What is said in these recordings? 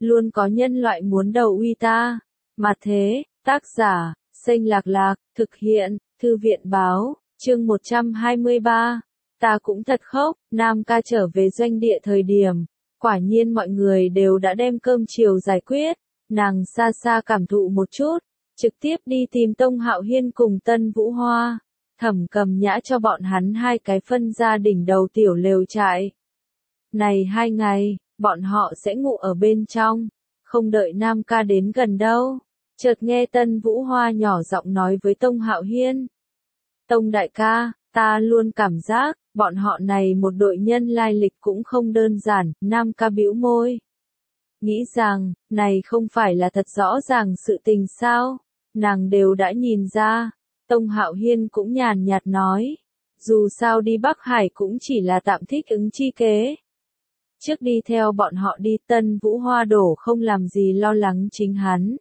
luôn có nhân loại muốn đầu uy ta. Mà thế, tác giả, Xanh Lạc Lạc, thực hiện, Thư viện báo, chương 123. Ta cũng thật khóc, Nam ca trở về doanh địa thời điểm. Quả nhiên mọi người đều đã đem cơm chiều giải quyết, nàng xa xa cảm thụ một chút, trực tiếp đi tìm Tông Hạo Hiên cùng Tân Vũ Hoa. Thẩm Cầm Nhã cho bọn hắn hai cái phân ra đỉnh đầu tiểu lều trại. Này 2 ngày, bọn họ sẽ ngủ ở bên trong, không đợi Nam ca đến gần đâu. Chợt nghe Tân Vũ Hoa nhỏ giọng nói với Tông Hạo Hiên. Tông đại ca, ta luôn cảm giác, bọn họ này một đội nhân lai lịch cũng không đơn giản. Nam ca bĩu môi. Nghĩ rằng, này không phải là thật rõ ràng sự tình sao, nàng đều đã nhìn ra. Tông Hạo Hiên cũng nhàn nhạt nói, dù sao đi Bắc Hải cũng chỉ là tạm thích ứng chi kế. Trước đi theo bọn họ đi, Tân Vũ Hoa đổ không làm gì lo lắng chính hắn.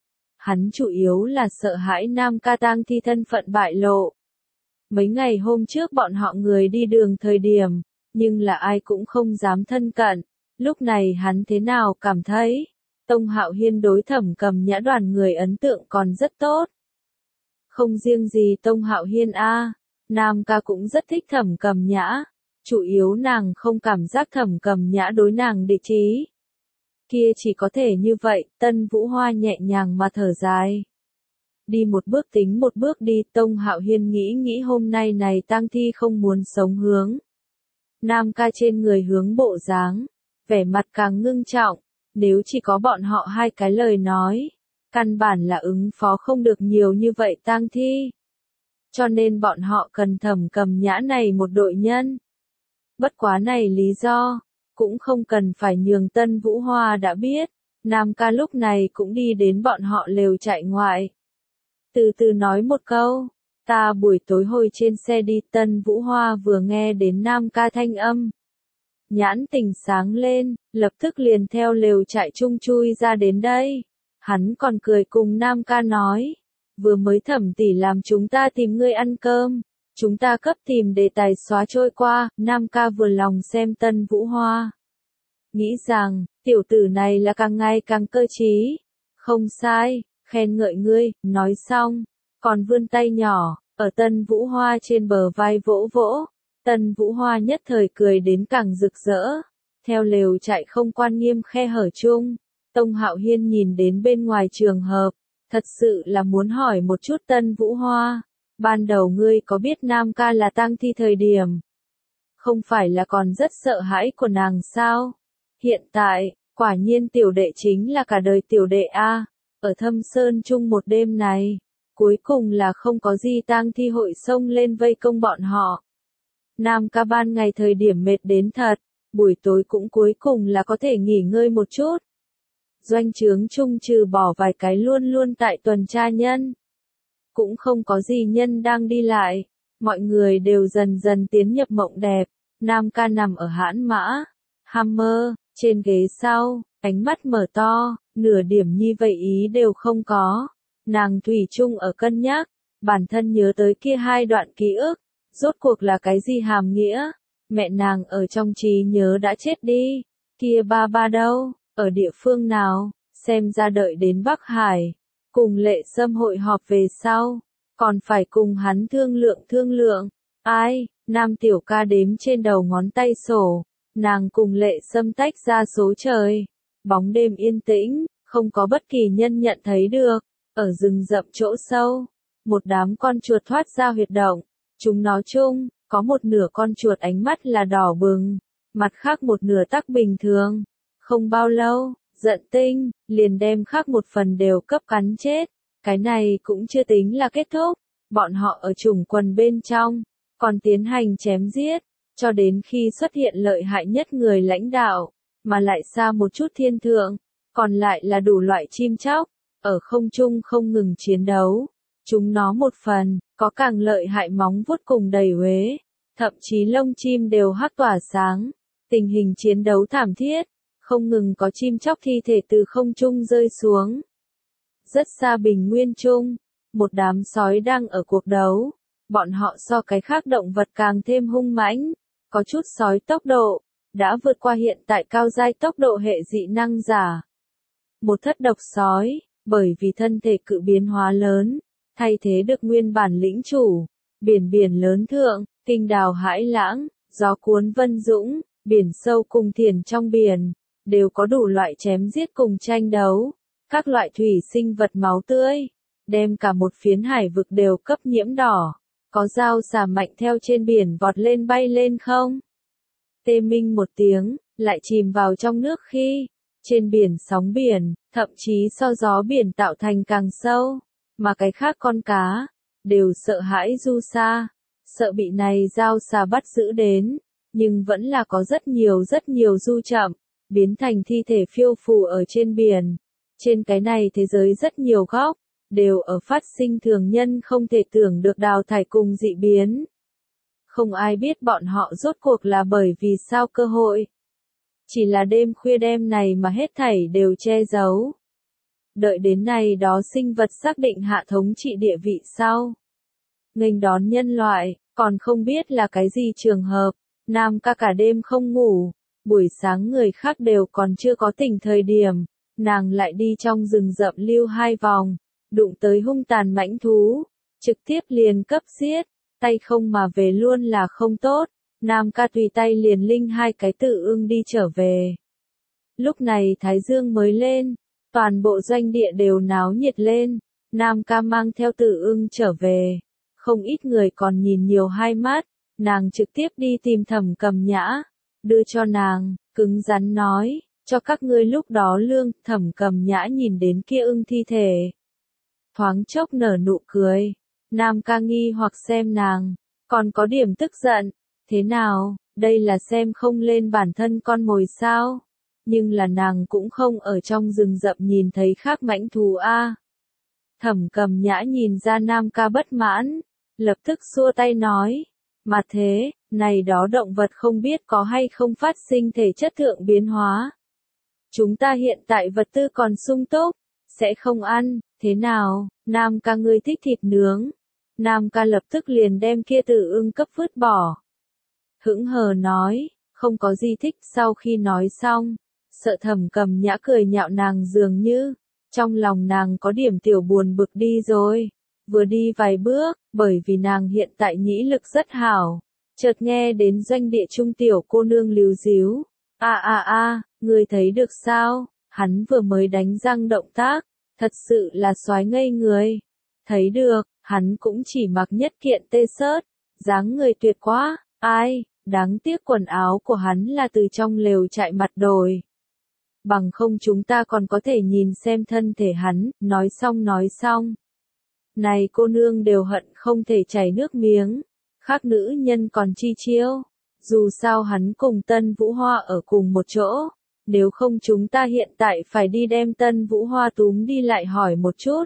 Hắn chủ yếu là sợ hãi Nam ca tang thi thân phận bại lộ. Mấy ngày hôm trước bọn họ người đi đường thời điểm, nhưng là ai cũng không dám thân cận. Lúc này hắn thế nào cảm thấy? Tông Hạo Hiên đối Thẩm Cầm Nhã đoàn người ấn tượng còn rất tốt. Không riêng gì Tông Hạo Hiên a, Nam ca cũng rất thích Thẩm Cầm Nhã. Chủ yếu nàng không cảm giác Thẩm Cầm Nhã đối nàng địch ý. Kia chỉ có thể như vậy, Tân Vũ Hoa nhẹ nhàng mà thở dài. Đi một bước tính một bước đi, Tông Hạo Hiên nghĩ hôm nay này tang thi không muốn sống hướng. Nam ca trên người hướng bộ dáng, vẻ mặt càng ngưng trọng, nếu chỉ có bọn họ hai cái lời nói, căn bản là ứng phó không được nhiều như vậy tang thi. Cho nên bọn họ cần Thẩm Cầm Nhã này một đội nhân. Bất quá này lý do, cũng không cần phải nhường Tân Vũ Hoa đã biết, Nam ca lúc này cũng đi đến bọn họ lều trại ngoại. Từ từ nói một câu, ta buổi tối hồi trên xe đi. Tân Vũ Hoa vừa nghe đến Nam ca thanh âm. Nhãn tình sáng lên, lập tức liền theo lều trại chung chui ra đến đây. Hắn còn cười cùng Nam ca nói, vừa mới Thẩm tỷ làm chúng ta tìm ngươi ăn cơm. Chúng ta cấp tìm đề tài xóa trôi qua. Nam ca vừa lòng xem Tân Vũ Hoa. Nghĩ rằng, tiểu tử này là càng ngày càng cơ trí. Không sai, khen ngợi ngươi. Nói xong, còn vươn tay nhỏ, ở Tân Vũ Hoa trên bờ vai vỗ vỗ. Tân Vũ Hoa nhất thời cười đến càng rực rỡ. Theo lều trại không quan nghiêm khe hở chung, Tông Hạo Hiên nhìn đến bên ngoài trường hợp, thật sự là muốn hỏi một chút Tân Vũ Hoa. Ban đầu ngươi có biết Nam ca là tang thi thời điểm? Không phải là còn rất sợ hãi của nàng sao? Hiện tại, quả nhiên tiểu đệ chính là cả đời tiểu đệ a. Ở Thâm Sơn chung một đêm này, cuối cùng là không có gì tang thi hội xông lên vây công bọn họ. Nam ca ban ngày thời điểm mệt đến thật, buổi tối cũng cuối cùng là có thể nghỉ ngơi một chút. Doanh trướng chung trừ bỏ vài cái luôn luôn tại tuần tra nhân, cũng không có gì nhân đang đi lại, mọi người đều dần dần tiến nhập mộng đẹp. Nam ca nằm ở hãn mã, Hammer, trên ghế sau, ánh mắt mở to, nửa điểm như vậy ý đều không có. Nàng thủy chung ở cân nhắc, bản thân nhớ tới kia hai đoạn ký ức, rốt cuộc là cái gì hàm nghĩa. Mẹ nàng ở trong trí nhớ đã chết đi, kia ba ba đâu, ở địa phương nào, xem ra đợi đến Bắc Hải. Cùng Lệ Sâm hội họp về sau, còn phải cùng hắn thương lượng. Ai, Nam tiểu ca đếm trên đầu ngón tay sổ, nàng cùng Lệ Sâm tách ra số trời. Bóng đêm yên tĩnh, không có bất kỳ nhân nhận thấy được. Ở rừng rậm chỗ sâu, một đám con chuột thoát ra huyệt động. Chúng nó chung, có một nửa con chuột ánh mắt là đỏ bừng, mặt khác một nửa tắc bình thường. Không bao lâu, Giận Tinh liền đem khác một phần đều cấp cắn chết. Cái này cũng chưa tính là kết thúc, bọn họ ở chủng quần bên trong, còn tiến hành chém giết, cho đến khi xuất hiện lợi hại nhất người lãnh đạo, mà lại xa một chút thiên thượng, còn lại là đủ loại chim chóc, ở không trung không ngừng chiến đấu. Chúng nó một phần, có càng lợi hại móng vuốt cùng đầy uế, thậm chí lông chim đều hắc tỏa sáng, tình hình chiến đấu thảm thiết. Không ngừng có chim chóc thi thể từ không trung rơi xuống. Rất xa bình nguyên trung, một đám sói đang ở cuộc đấu. Bọn họ so cái khác động vật càng thêm hung mãnh. Có chút sói tốc độ, đã vượt qua hiện tại cao giai tốc độ hệ dị năng giả. một thất độc sói, bởi vì thân thể cự biến hóa lớn, thay thế được nguyên bản lĩnh chủ. Biển biển lớn thượng, kinh đào hãi lãng, gió cuốn vân dũng, biển sâu cùng thiền trong biển, đều có đủ loại chém giết cùng tranh đấu, các loại thủy sinh vật máu tươi, đem cả một phiến hải vực đều cấp nhiễm đỏ, có dao xà mạnh theo trên biển vọt lên bay lên không? Tê minh một tiếng, lại chìm vào trong nước khi, trên biển sóng biển, thậm chí so gió biển tạo thành càng sâu, mà cái khác con cá, đều sợ hãi du xa, sợ bị này dao xà bắt giữ đến, nhưng vẫn là có rất nhiều du chậm, biến thành thi thể phiêu phù ở trên biển. Trên cái này thế giới rất nhiều góc, đều ở phát sinh thường nhân không thể tưởng được đào thải cùng dị biến. Không ai biết bọn họ rốt cuộc là bởi vì sao cơ hội. Chỉ là đêm khuya đêm này mà hết thảy đều che giấu. Đợi đến này đó sinh vật xác định hạ thống trị địa vị sau. Nghênh đón nhân loại, còn không biết là cái gì trường hợp, Nam ca cả đêm không ngủ, buổi sáng người khác đều còn chưa có tỉnh thời điểm, nàng lại đi trong rừng rậm lưu 2 vòng, đụng tới hung tàn mãnh thú, trực tiếp liền cấp giết, tay không mà về luôn là không tốt, Nam ca tùy tay liền linh 2 cái tự ưng đi trở về. Lúc này Thái Dương mới lên, toàn bộ doanh địa đều náo nhiệt lên, Nam ca mang theo tự ưng trở về, không ít người còn nhìn nhiều hai mắt, nàng trực tiếp đi tìm Thẩm Cầm Nhã, đưa cho nàng, cứng rắn nói, cho các ngươi lúc đó lương. Thẩm Cầm Nhã nhìn đến kia ưng thi thể, thoáng chốc nở nụ cười, Nam ca nghi hoặc xem nàng, còn có điểm tức giận, thế nào, đây là xem không lên bản thân con mồi sao, nhưng là nàng cũng không ở trong rừng rậm nhìn thấy khác mãnh thú a. Thẩm Cầm Nhã nhìn ra Nam ca bất mãn, lập tức xua tay nói, mà thế, này đó động vật không biết có hay không phát sinh thể chất thượng biến hóa. Chúng ta hiện tại vật tư còn sung túc, sẽ không ăn, thế nào, Nam ca ngươi thích thịt nướng. Nam ca lập tức liền đem kia tự ưng cấp vứt bỏ. Hững hờ nói, không có gì thích. Sau khi nói xong, sợ Thẩm Cầm Nhã cười nhạo nàng dường như, trong lòng nàng có điểm tiểu buồn bực đi rồi. Vừa đi vài bước, bởi vì nàng hiện tại nhĩ lực rất hảo, chợt nghe đến doanh địa trung tiểu cô nương líu díu. Ngươi thấy được sao, hắn vừa mới đánh răng động tác, thật sự là soái ngây người. Thấy được, hắn cũng chỉ mặc nhất kiện tê sớt, dáng người tuyệt quá, ai, đáng tiếc quần áo của hắn là từ trong lều trại mặt đổi. Bằng không chúng ta còn có thể nhìn xem thân thể hắn, nói xong. Này cô nương đều hận không thể chảy nước miếng, khác nữ nhân còn chi chiêu, dù sao hắn cùng Tân Vũ Hoa ở cùng một chỗ, nếu không chúng ta hiện tại phải đi đem Tân Vũ Hoa túm đi lại hỏi một chút.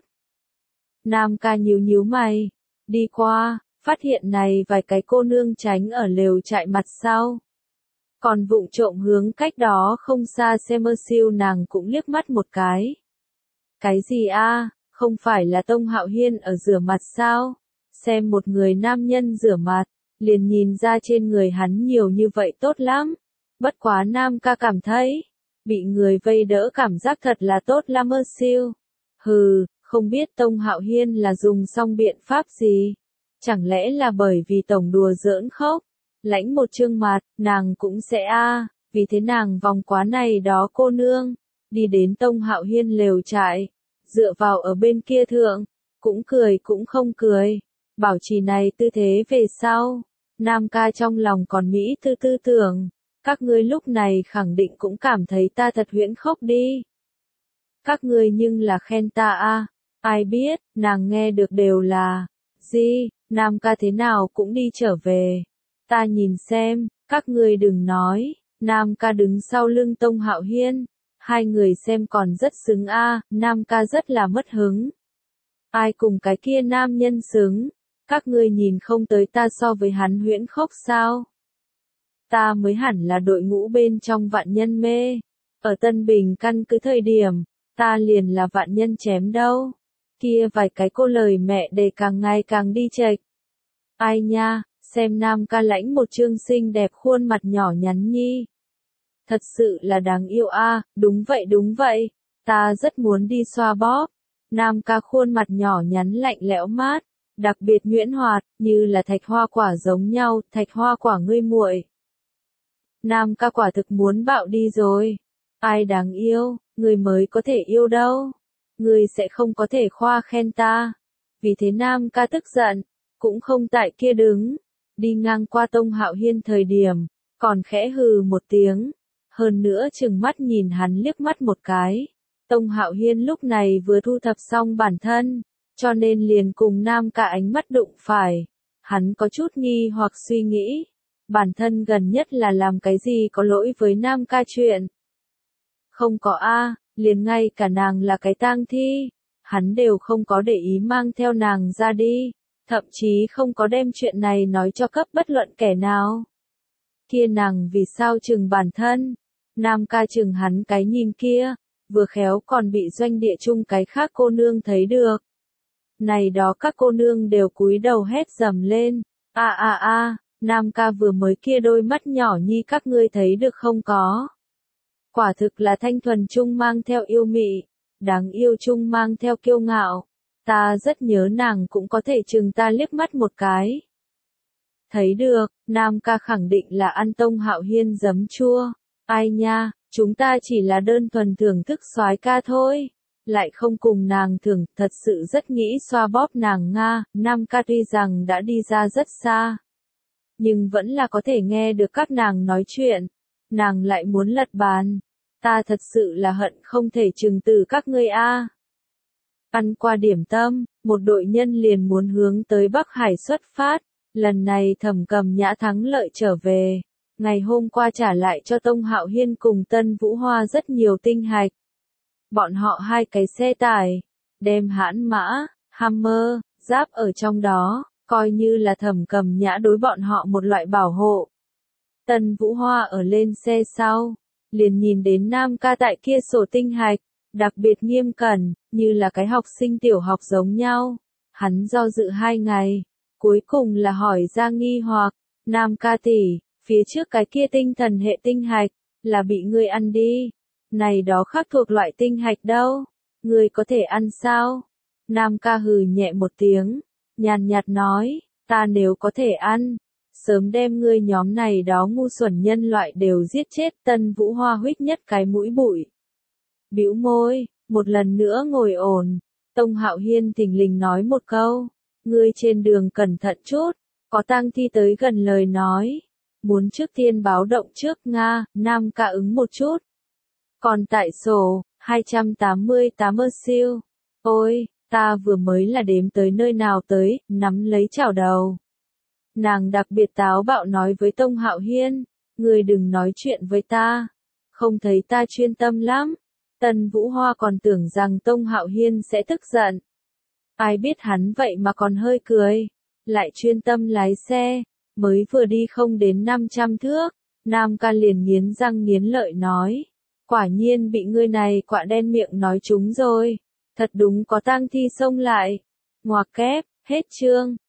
Nam ca nhíu mày, đi qua, phát hiện này vài cái cô nương tránh ở lều trại mặt sau. Còn vụng trộm hướng cách đó không xa xem siêu nàng cũng liếc mắt một cái. Cái gì a? Không phải là Tông Hạo Hiên ở rửa mặt sao? Xem một người nam nhân rửa mặt, liền nhìn ra trên người hắn nhiều như vậy tốt lắm. Bất quá Nam ca cảm thấy, bị người vây đỡ cảm giác thật là tốt lắm siêu. Hừ, không biết Tông Hạo Hiên là dùng xong biện pháp gì? Chẳng lẽ là bởi vì tổng đùa giỡn khóc? Lãnh một trương mặt, nàng cũng sẽ vì thế nàng vòng quá này đó cô nương, đi đến Tông Hạo Hiên lều trại, dựa vào ở bên kia thượng, cũng cười cũng không cười, bảo trì này tư thế về sau. Nam ca trong lòng còn mỹ tư tưởng, các ngươi lúc này khẳng định cũng cảm thấy ta thật huyễn khốc đi. Các ngươi nhưng là khen ta ai biết, nàng nghe được đều là, gì, Nam ca thế nào cũng đi trở về. Ta nhìn xem, các ngươi đừng nói, Nam ca đứng sau lưng Tông Hạo Hiên, hai người xem còn rất xứng Nam ca rất là mất hứng. Ai cùng cái kia nam nhân xứng, các ngươi nhìn không tới ta so với hắn huyễn khốc sao? Ta mới hẳn là đội ngũ bên trong vạn nhân mê, ở Tân Bình căn cứ thời điểm, ta liền là vạn nhân chém đâu. Kia vài cái cô lời mẹ đề càng ngày càng đi chệch. Ai nha, xem Nam ca lãnh một trương xinh đẹp khuôn mặt nhỏ nhắn nhi. Thật sự là đáng yêu đúng vậy, Ta rất muốn đi xoa bóp. Nam ca khuôn mặt nhỏ nhắn lạnh lẽo mát, đặc biệt nhuyễn hoạt, như là thạch hoa quả giống nhau, thạch hoa quả ngươi muội. Nam ca quả thực muốn bạo đi rồi. Ai đáng yêu, người mới có thể yêu đâu. Người sẽ không có thể khoa khen ta. Vì thế Nam ca tức giận, cũng không tại kia đứng. Đi ngang qua Tông Hạo Hiên thời điểm, còn khẽ hừ một tiếng. Hơn nữa chừng mắt nhìn hắn liếc mắt một cái. Tông Hạo Hiên lúc này vừa thu thập xong bản thân, cho nên liền cùng Nam ca ánh mắt đụng phải. Hắn có chút nghi hoặc suy nghĩ. Bản thân gần nhất là làm cái gì có lỗi với Nam ca chuyện. Không có a, liền ngay cả nàng là cái tang thi, hắn đều không có để ý mang theo nàng ra đi, thậm chí không có đem chuyện này nói cho cấp bất luận kẻ nào. Kia nàng vì sao chừng bản thân, Nam ca chừng hắn cái nhìn kia, vừa khéo còn bị doanh địa chung cái khác cô nương thấy được. Này đó các cô nương đều cúi đầu hét dầm lên, Nam ca vừa mới kia đôi mắt nhỏ nhi các ngươi thấy được không có. Quả thực là thanh thuần chung mang theo yêu mị, đáng yêu chung mang theo kiêu ngạo. Ta rất nhớ nàng cũng có thể chừng ta liếc mắt một cái. Thấy được, Nam ca khẳng định là ăn Tông Hạo Hiên giấm chua. Ai nha, chúng ta chỉ là đơn thuần thưởng thức soái ca thôi. Lại không cùng nàng thưởng, thật sự rất nghĩ xoa bóp nàng Nga. Nam ca tuy rằng đã đi ra rất xa, nhưng vẫn là có thể nghe được các nàng nói chuyện. Nàng lại muốn lật bàn. Ta thật sự là hận không thể trừng từ các ngươi a. Ăn qua điểm tâm, một đội nhân liền muốn hướng tới Bắc Hải xuất phát. Lần này Thẩm Cầm Nhã thắng lợi trở về. Ngày hôm qua trả lại cho Tông Hạo Hiên cùng Tân Vũ Hoa rất nhiều tinh hạch. Bọn họ hai cái xe tải, đem hãn mã, Hammer, giáp ở trong đó, coi như là Thẩm Cầm Nhã đối bọn họ một loại bảo hộ. Tân Vũ Hoa ở lên xe sau, liền nhìn đến Nam ca tại kia sổ tinh hạch, đặc biệt nghiêm cẩn, như là cái học sinh tiểu học giống nhau. Hắn do dự 2 ngày, cuối cùng là hỏi ra nghi hoặc, Nam ca tỷ, phía trước cái kia tinh thần hệ tinh hạch, là bị ngươi ăn đi. Này đó khác thuộc loại tinh hạch đâu, ngươi có thể ăn sao? Nam ca hừ nhẹ một tiếng, nhàn nhạt nói, ta nếu có thể ăn, sớm đem ngươi nhóm này đó ngu xuẩn nhân loại đều giết chết. Tân Vũ Hoa huýt nhất cái mũi bụi. Bĩu môi, một lần nữa ngồi ổn. Tông Hạo Hiên thình lình nói một câu, ngươi trên đường cẩn thận chút, có tang thi tới gần lời nói. Muốn trước tiên báo động trước Nga. Nam ca ứng một chút. Còn tại sổ, 288 siêu. Ôi, ta vừa mới là đếm tới nơi nào tới, nắm lấy chảo đầu. Nàng đặc biệt táo bạo nói với Tông Hạo Hiên, ngươi đừng nói chuyện với ta, không thấy ta chuyên tâm lắm. Tân Vũ Hoa còn tưởng rằng Tông Hạo Hiên sẽ tức giận. Ai biết hắn vậy mà còn hơi cười, lại chuyên tâm lái xe, mới vừa đi không đến 500 thước, Nam ca liền nghiến răng nghiến lợi nói, quả nhiên bị ngươi này quạ đen miệng nói trúng rồi, thật đúng có tang thi xông lại. Ngoạc kép, hết chương.